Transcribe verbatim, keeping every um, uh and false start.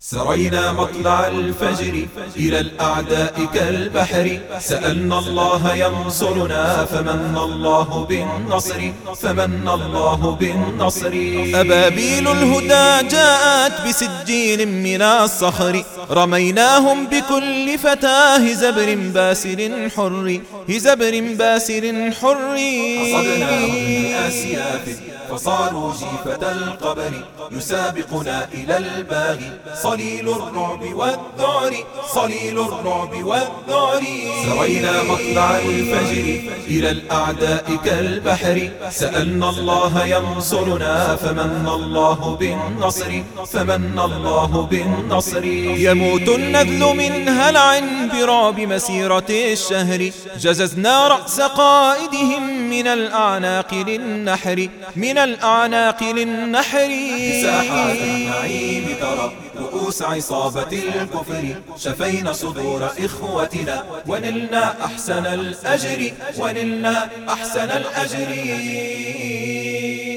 سرينا مطلع الفجر إلى الأعداء كالبحر، سألنا الله ينصرنا فمن الله بالنصر، فمن الله بالنصر. أبابيل الهدى جاءت بسجيل من الصخر، رميناهم بكل فتاه هزبر باسر حر، هزبر باسر حر. أصبناهم بأسياف فصاروا جيفة القبر، يسابقنا إلى الباغي صليل الرعب والذعر، صليل الرعب والذعر. سرينا مطلع الفجر إلى الأعداء كالبحر، سألنا الله ينصرنا فمن الله بالنصر، فمن الله بالنصر. يموت النذل من هلع برعب مسيرة الشهر، جززنا رأس قائدهم من الأعناق للنحر، من الأعناق للنحر. ساحات النعيم ترى رؤوس عصابة الكفر، شفينا صدور إخوتنا ونلنا أحسن الأجر، ونلنا أحسن الأجر.